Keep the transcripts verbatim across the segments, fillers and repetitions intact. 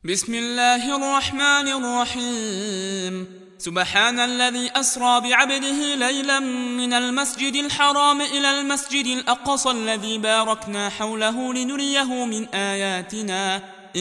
بسم الله الرحمن الرحيم. سبحان الذي أسرى بعبده ليلا من المسجد الحرام إلى المسجد الأقصى الذي باركنا حوله لنريه من آياتنا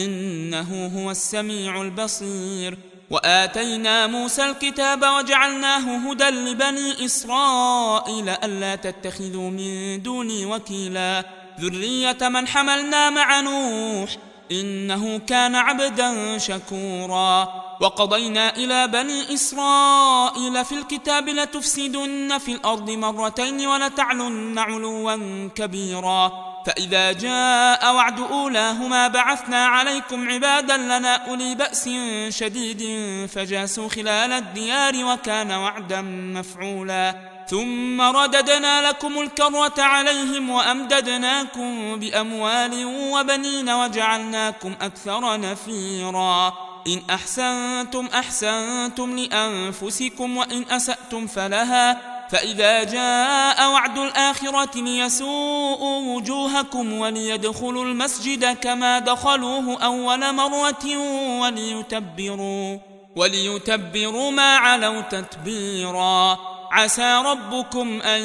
إنه هو السميع البصير. وآتينا موسى الكتاب وجعلناه هدى لبني إسرائيل ألا تتخذوا من دوني وكيلا ذرية من حملنا مع نوح إنه كان عبدا شكورا. وقضينا إلى بني إسرائيل في الكتاب لتفسدن في الأرض مرتين ولتعلن علوا كبيرا فإذا جاء وعد أولاهما بعثنا عليكم عبادا لنا أولي بأس شديد فجاسوا خلال الديار وكان وعدا مفعولا. ثم رددنا لكم الكرة عليهم وأمددناكم بأموال وبنين وجعلناكم أكثر نفيرا. إن أحسنتم أحسنتم لأنفسكم وإن أسأتم فلها فإذا جاء وعد الآخرة ليسوءوا وجوهكم وليدخلوا المسجد كما دخلوه أول مرة وليتبروا, وليتبروا ما علوا تتبيرا. عسى ربكم أن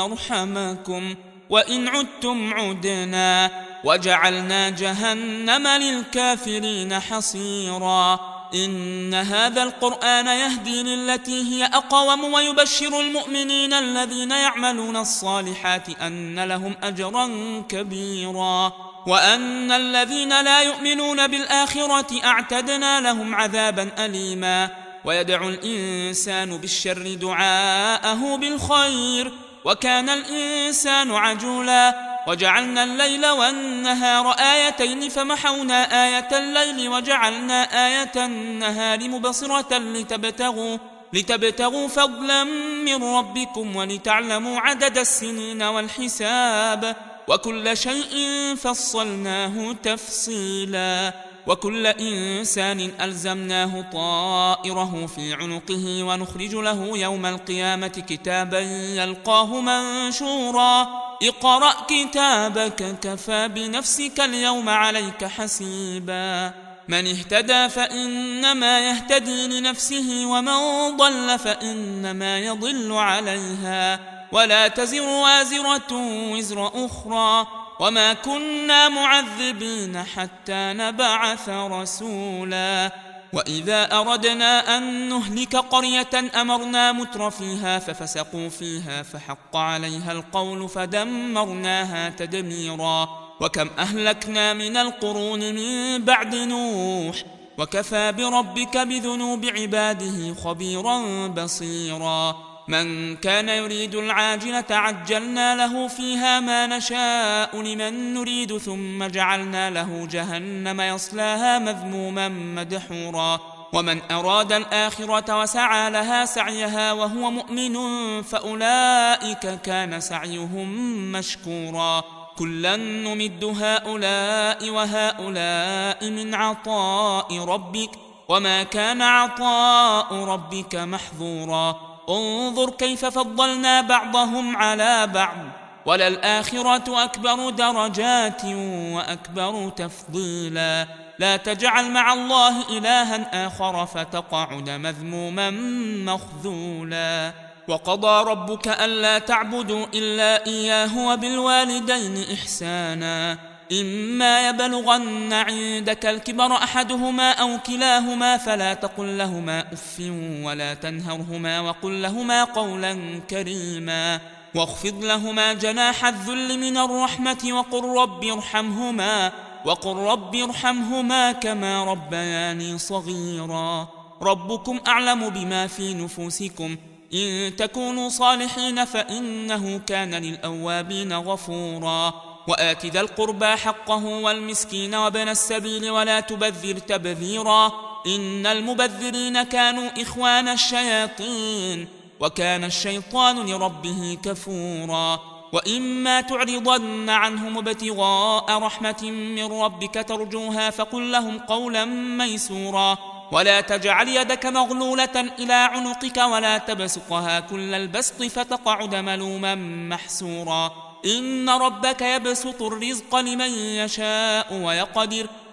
يرحمكم وإن عدتم عدنا وجعلنا جهنم للكافرين حصيرا. إن هذا القرآن يهدي للتي هي أقوم ويبشر المؤمنين الذين يعملون الصالحات أن لهم أجرا كبيرا وأن الذين لا يؤمنون بالآخرة أعتدنا لهم عذابا أليما. ويدعو الإنسان بالشر دعاءه بالخير وكان الإنسان عجولا. وجعلنا الليل والنهار آيتين فمحونا آية الليل وجعلنا آية النهار مبصرة لتبتغوا, لتبتغوا فضلا من ربكم ولتعلموا عدد السنين والحساب وكل شيء فصلناه تفصيلا. وكل إنسان ألزمناه طائره في عنقه ونخرج له يوم القيامة كتابا يلقاه منشورا. اقرأ كتابك كفى بنفسك اليوم عليك حسيبا. من اهتدى فإنما يهتدي لنفسه ومن ضل فإنما يضل عليها ولا تزر وازرة وزر أخرى وما كنا معذبين حتى نبعث رسولا. وإذا أردنا أن نهلك قرية أمرنا متر فيها ففسقوا فيها فحق عليها القول فدمرناها تدميرا. وكم أهلكنا من القرون من بعد نوح وكفى بربك بذنوب عباده خبيرا بصيرا. من كان يريد العاجلة عجلنا له فيها ما نشاء لمن نريد ثم جعلنا له جهنم يصلاها مذموما مدحورا. ومن أراد الآخرة وسعى لها سعيها وهو مؤمن فأولئك كان سعيهم مشكورا. كلا نمد هؤلاء وهؤلاء من عطاء ربك وما كان عطاء ربك محظورا. انظر كيف فضلنا بعضهم على بعض وللآخرة أكبر درجات وأكبر تفضيلا. لا تجعل مع الله إلها آخر فتقعد مذموما مخذولا. وقضى ربك ألا تعبدوا إلا إياه وبالوالدين إحسانا إما يبلغن عندك الكبر أحدهما أو كلاهما فلا تقل لهما أف ولا تنهرهما وقل لهما قولا كريما واخفض لهما جناح الذل من الرحمة وقل رب ارحمهما وقل رب ارحمهما كما ربياني صغيرا. ربكم أعلم بما في نفوسكم إن تكونوا صالحين فإنه كان للأوابين غفورا. وآت ذا القربى حقه والمسكين وابن السبيل ولا تبذر تبذيرا إن المبذرين كانوا إخوان الشياطين وكان الشيطان لربه كفورا. وإما تعرضن عنهم ابتغاء رحمة من ربك ترجوها فقل لهم قولا ميسورا ولا تجعل يدك مغلولة إلى عنقك ولا تبسطها كل البسط فتقعد ملوما محسورا. إن ربك يبسط الرزق لمن يشاء ويقدر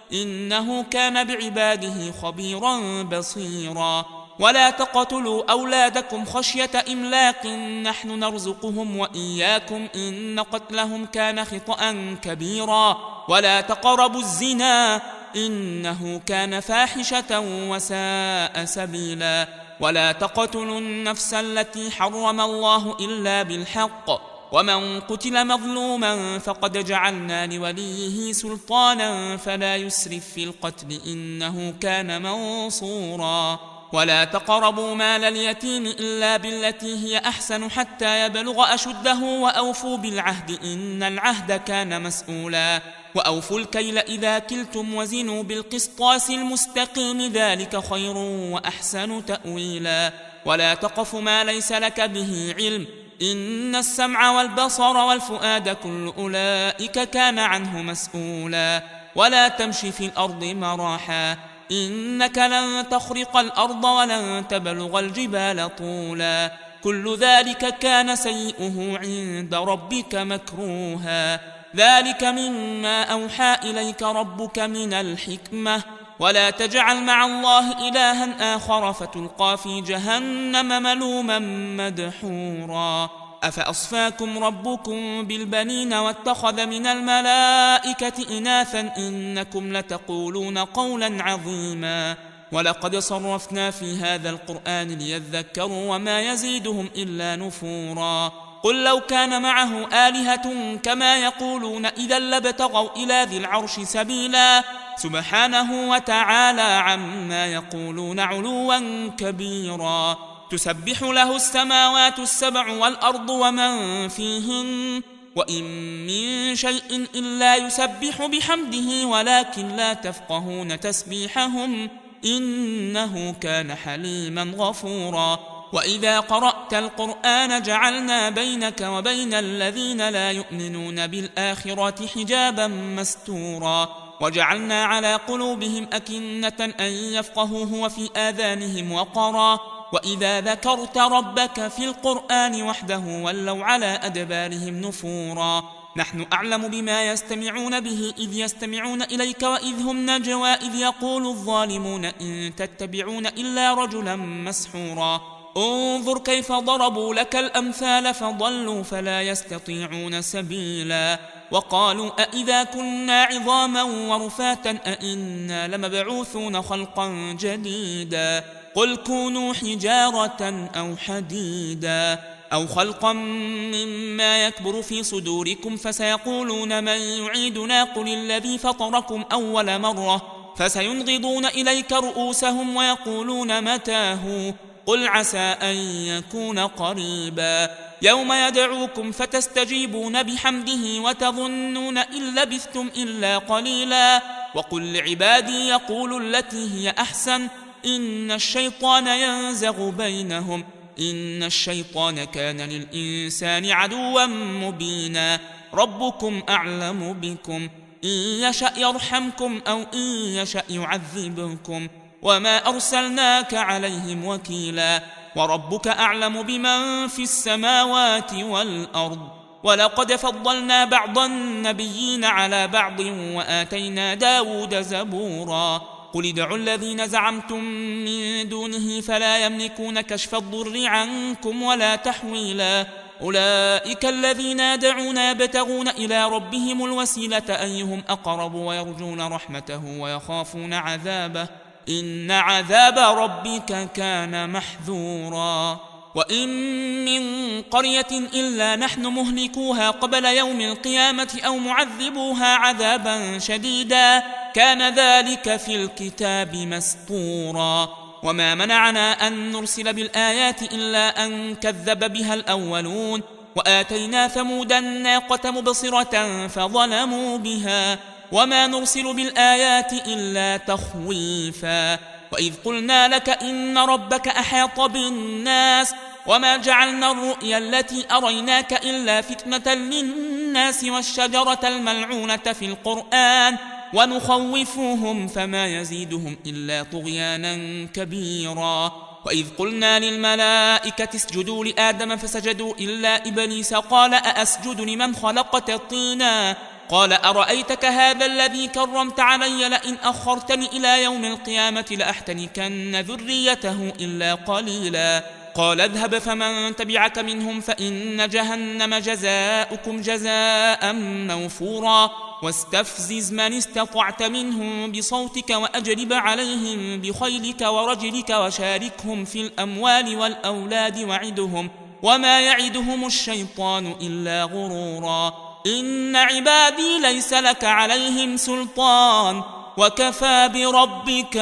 إنه كان بعباده خبيرا بصيرا ولا تقتلوا أولادكم خشية إملاق نحن نرزقهم وإياكم إن قتلهم كان خطأ كبيرا ولا تقربوا الزنا إنه كان فاحشة وساء سبيلا ولا تقتلوا النفس التي حرم الله إلا بالحق ومن قتل مظلوما فقد جعلنا لوليه سلطانا فلا يسرف في القتل إنه كان منصورا ولا تقربوا مال اليتيم إلا بالتي هي أحسن حتى يبلغ أشده وأوفوا بالعهد إن العهد كان مسؤولا وأوفوا الكيل إذا كلتم وزنوا بالقسطاس المستقيم ذلك خير وأحسن تأويلا ولا تقف ما ليس لك به علم إن السمع والبصر والفؤاد كل أولئك كان عنه مسؤولا ولا تمشي في الأرض مراحا إنك لن تخرق الأرض ولن تبلغ الجبال طولا كل ذلك كان سيئه عند ربك مكروها ذلك مما أوحى إليك ربك من الحكمة ولا تجعل مع الله إلها آخر فتلقى في جهنم ملوما مدحورا أفأصفاكم ربكم بالبنين واتخذ من الملائكة إناثا إنكم لتقولون قولا عظيما ولقد صرفنا في هذا القرآن ليذكروا وما يزيدهم إلا نفورا قل لو كان معه آلهة كما يقولون إذا لابتغوا إلى ذي العرش سبيلا سبحانه وتعالى عما يقولون علوا كبيرا تسبح له السماوات السبع والأرض ومن فيهن وإن من شيء إلا يسبح بحمده ولكن لا تفقهون تسبيحهم إنه كان حليما غفورا وإذا قرأت القرآن جعلنا بينك وبين الذين لا يؤمنون بالآخرة حجابا مستورا وجعلنا على قلوبهم أكنة أن يفقهوه وفي آذانهم وقرا وإذا ذكرت ربك في القرآن وحده ولوا على أدبارهم نفورا نحن أعلم بما يستمعون به إذ يستمعون إليك وإذ هم نجوى إذ يقول الظالمون إن تتبعون إلا رجلا مسحورا انظر كيف ضربوا لك الأمثال فضلوا فلا يستطيعون سبيلا وقالوا أإذا كنا عظاما ورفاتا أإنا لمبعوثون خلقا جديدا قل كونوا حجارة أو حديدا أو خلقا مما يكبر في صدوركم فسيقولون من يعيدنا قل الذي فطركم أول مرة فسينغضون إليك رؤوسهم ويقولون متاه قل عسى أن يكون قريبا يوم يدعوكم فتستجيبون بحمده وتظنون إن لبثتم إلا قليلا وقل لعبادي يقولوا التي هي أحسن إن الشيطان ينزغ بينهم إن الشيطان كان للإنسان عدوا مبينا ربكم أعلم بكم إن يشأ يرحمكم أو إن يشأ يعذبكم وما أرسلناك عليهم وكيلا وربك أعلم بمن في السماوات والأرض ولقد فضلنا بعض النبيين على بعض وآتينا داود زبورا قل ادعوا الذين زعمتم من دونه فلا يملكون كشف الضر عنكم ولا تحويلا أولئك الذين يدعون يبتغون إلى ربهم الوسيلة أيهم أقرب ويرجون رحمته ويخافون عذابه إن عذاب ربك كان محذورا وإن من قرية إلا نحن مهلكوها قبل يوم القيامة أو معذبوها عذابا شديدا كان ذلك في الكتاب مسطورا وما منعنا أن نرسل بالآيات إلا أن كذب بها الأولون وآتينا ثمود الناقة مبصرة فظلموا بها وما نرسل بالآيات إلا تخويفا وإذ قلنا لك إن ربك أحاط بالناس وما جعلنا الرؤيا التي أريناك إلا فتنة للناس والشجرة الملعونة في القرآن ونخوفوهم فما يزيدهم إلا طغيانا كبيرا وإذ قلنا للملائكة اسجدوا لآدم فسجدوا إلا إبليس قال أأسجد لمن خلقت طينا قال أرأيتك هذا الذي كرمت علي لئن أخرتني إلى يوم القيامة لأحتنكن ذريته إلا قليلا قال اذهب فمن تبعك منهم فإن جهنم جزاؤكم جزاء موفورا واستفزز من استطعت منهم بصوتك وأجلب عليهم بخيلك ورجلك وشاركهم في الأموال والأولاد وعدهم وما يعدهم الشيطان إلا غرورا إن عبادي ليس لك عليهم سلطان وكفى بربك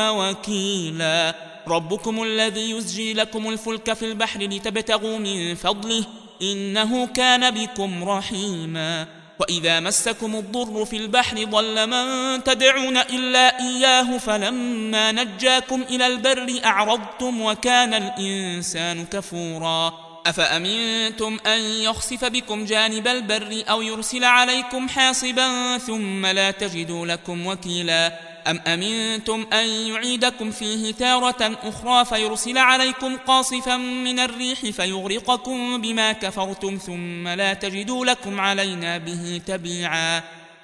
وكيلا ربكم الذي يزجي لكم الفلك في البحر لتبتغوا من فضله إنه كان بكم رحيما وإذا مسكم الضر في البحر ضل من تدعون إلا إياه فلما نجاكم إلى البر أعرضتم وكان الإنسان كفورا أفأمنتم أن يخسف بكم جانب البر أو يرسل عليكم حاصبا ثم لا تجدوا لكم وكيلا أم أمنتم أن يعيدكم فيه تارة أخرى فيرسل عليكم قاصفا من الريح فيغرقكم بما كفرتم ثم لا تجدوا لكم علينا به تبيعا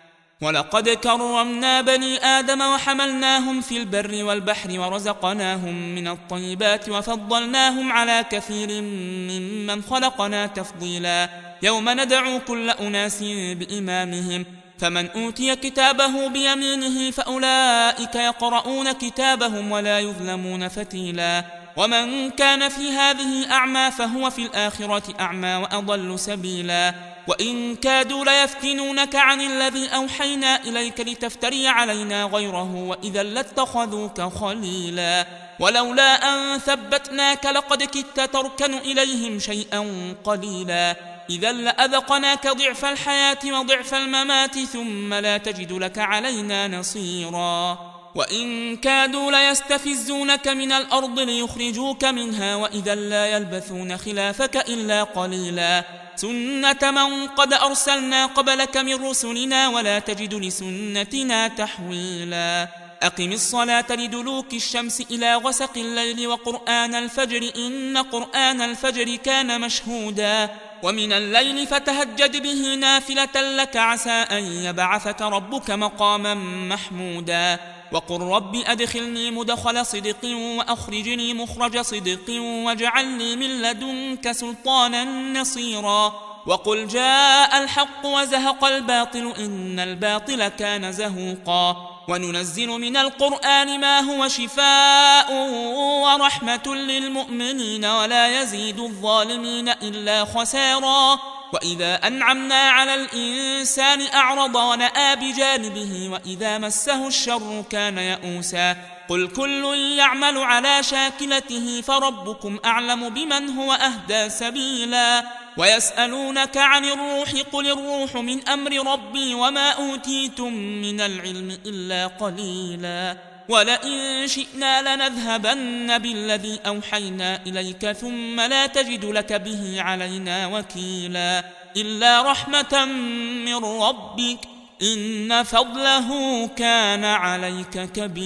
ولقد كرمنا بني آدم وحملناهم في البر والبحر ورزقناهم من الطيبات وفضلناهم على كثير ممن خلقنا تفضيلا يوم ندعو كل أناس بإمامهم فمن أوتي كتابه بيمينه فأولئك يقرؤون كتابهم ولا يظلمون فتيلا ومن كان في هذه أعمى فهو في الآخرة أعمى وأضل سبيلا وإن كادوا ليفتنونك عن الذي أوحينا إليك لتفتري علينا غيره وإذا لاتخذوك خليلا ولولا أن ثبتناك لقد كدت تركن إليهم شيئا قليلا إذا لأذقناك ضعف الحياة وضعف الممات ثم لا تجد لك علينا نصيرا وإن كادوا ليستفزونك من الأرض ليخرجوك منها وإذا لا يلبثون خلافك إلا قليلا سنة من قد أرسلنا قبلك من رسلنا ولا تجد لسنتنا تحويلا أقم الصلاة لدلوك الشمس إلى غسق الليل وقرآن الفجر إن قرآن الفجر كان مشهودا ومن الليل فتهجد به نافلة لك عسى أن يبعثك ربك مقاما محمودا وقل رب أدخلني مدخل صدق وأخرجني مخرج صدق واجعل لي من لدنك سلطانا نصيرا وقل جاء الحق وزهق الباطل إن الباطل كان زهوقا وننزل من القرآن ما هو شفاء ورحمة للمؤمنين ولا يزيد الظالمين إلا خسارا وإذا أنعمنا على الإنسان أعرض ونأى بجانبه وإذا مسه الشر كان يئوسا قل كل يعمل على شاكلته فربكم أعلم بمن هو أهدى سبيلا ويسألونك عن الروح قل الروح من أمر ربي وما أوتيتم من العلم إلا قليلا ولئن شئنا لنذهبن بالذي أوحينا إليك ثم لا تجد لك به علينا وكيلا إلا رحمة من ربك إن فضله كان عليك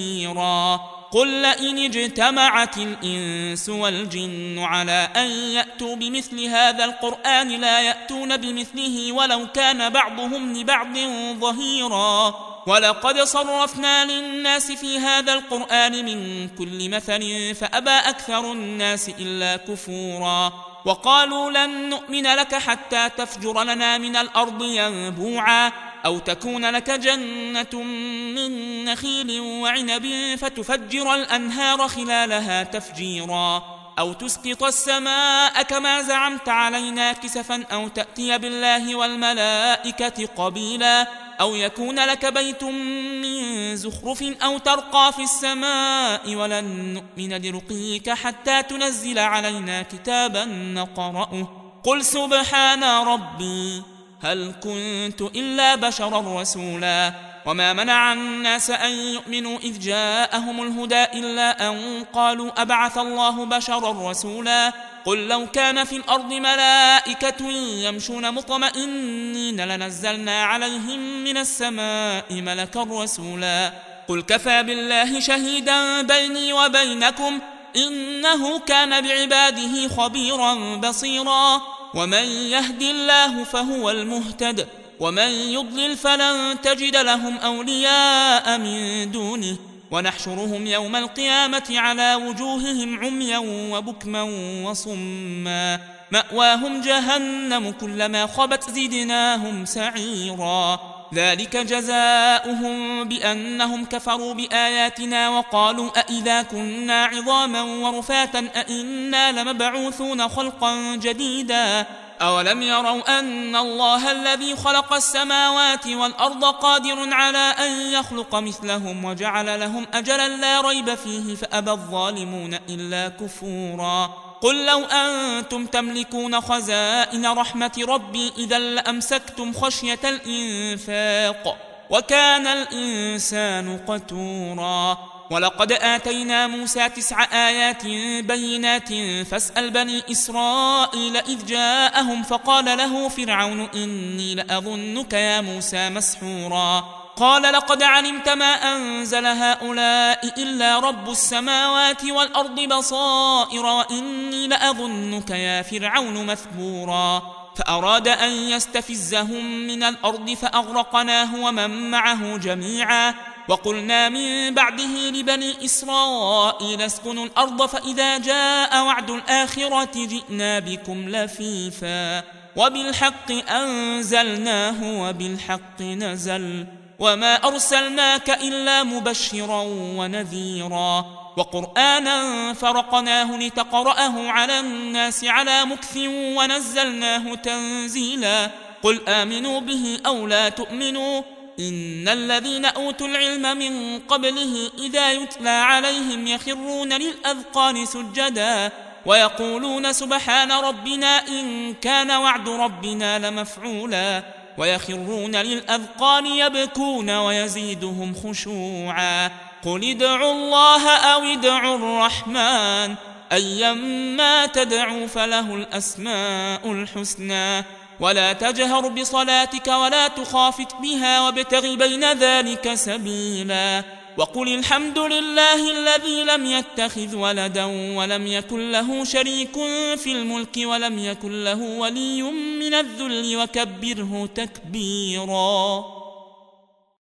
كبيرا قل لئن اجتمعت الإنس والجن على أن يأتوا بمثل هذا القرآن لا يأتون بمثله ولو كان بعضهم لبعض ظهيرا ولقد صرفنا للناس في هذا القرآن من كل مثل فأبى أكثر الناس إلا كفورا وقالوا لن نؤمن لك حتى تفجر لنا من الأرض ينبوعا أو تكون لك جنة من نخيل وعنب فتفجر الأنهار خلالها تفجيرا أو تسقط السماء كما زعمت علينا كسفا أو تأتي بالله والملائكة قبيلا أو يكون لك بيت من زخرف أو ترقى في السماء ولن نؤمن لرقيك حتى تنزل علينا كتابا نقرأه قل سبحان ربي هل كنت إلا بشرا رسولا وما منع الناس أن يؤمنوا إذ جاءهم الهدى إلا أن قالوا أبعث الله بشرا رسولا قل لو كان في الأرض ملائكة يمشون مطمئنين لنزلنا عليهم من السماء ملكا رسولا قل كفى بالله شهيدا بيني وبينكم إنه كان بعباده خبيرا بصيرا ومن يهد الله فهو المهتد ومن يضلل فلن تجد لهم أولياء من دونه ونحشرهم يوم القيامة على وجوههم عميا وبكما وصما مأواهم جهنم كلما خبت زدناهم سعيرا ذلك جزاؤهم بأنهم كفروا بآياتنا وقالوا أئذا كنا عظاما ورفاتا أئنا لمبعوثون خلقا جديدا أولم يروا أن الله الذي خلق السماوات والأرض قادر على أن يخلق مثلهم وجعل لهم أجلا لا ريب فيه فأبى الظالمون إلا كفورا قل لو أنتم تملكون خزائن رحمة ربي إذا لأمسكتم خشية الإنفاق وكان الإنسان قتورا ولقد آتينا موسى تسع آيات بينات فاسأل بني إسرائيل إذ جاءهم فقال له فرعون إني لأظنك يا موسى مسحورا قال لقد علمت ما أنزل هؤلاء إلا رب السماوات والأرض بصائر وإني لأظنك يا فرعون مثبورا فأراد أن يستفزهم من الأرض فأغرقناه ومن معه جميعا وقلنا من بعده لبني إسرائيل اسكنوا الأرض فإذا جاء وعد الآخرة جئنا بكم لفيفا وبالحق أنزلناه وبالحق نزل وما أرسلناك إلا مبشرا ونذيرا وقرآنا فرقناه لتقرأه على الناس على مكث ونزلناه تنزيلا قل آمنوا به أو لا تؤمنوا إن الذين أوتوا العلم من قبله إذا يتلى عليهم يخرون للأذقان سجدا ويقولون سبحان ربنا إن كان وعد ربنا لمفعولا ويخرون للأذقان يبكون ويزيدهم خشوعا قل ادعوا الله أو ادعوا الرحمن أيما تدعوا فله الأسماء الحسنى ولا تجهر بصلاتك ولا تخافت بها وابتغ بين ذلك سبيلا وقل الحمد لله الذي لم يتخذ ولدا ولم يكن له شريك في الملك ولم يكن له ولي من الذل وكبره تكبيرا.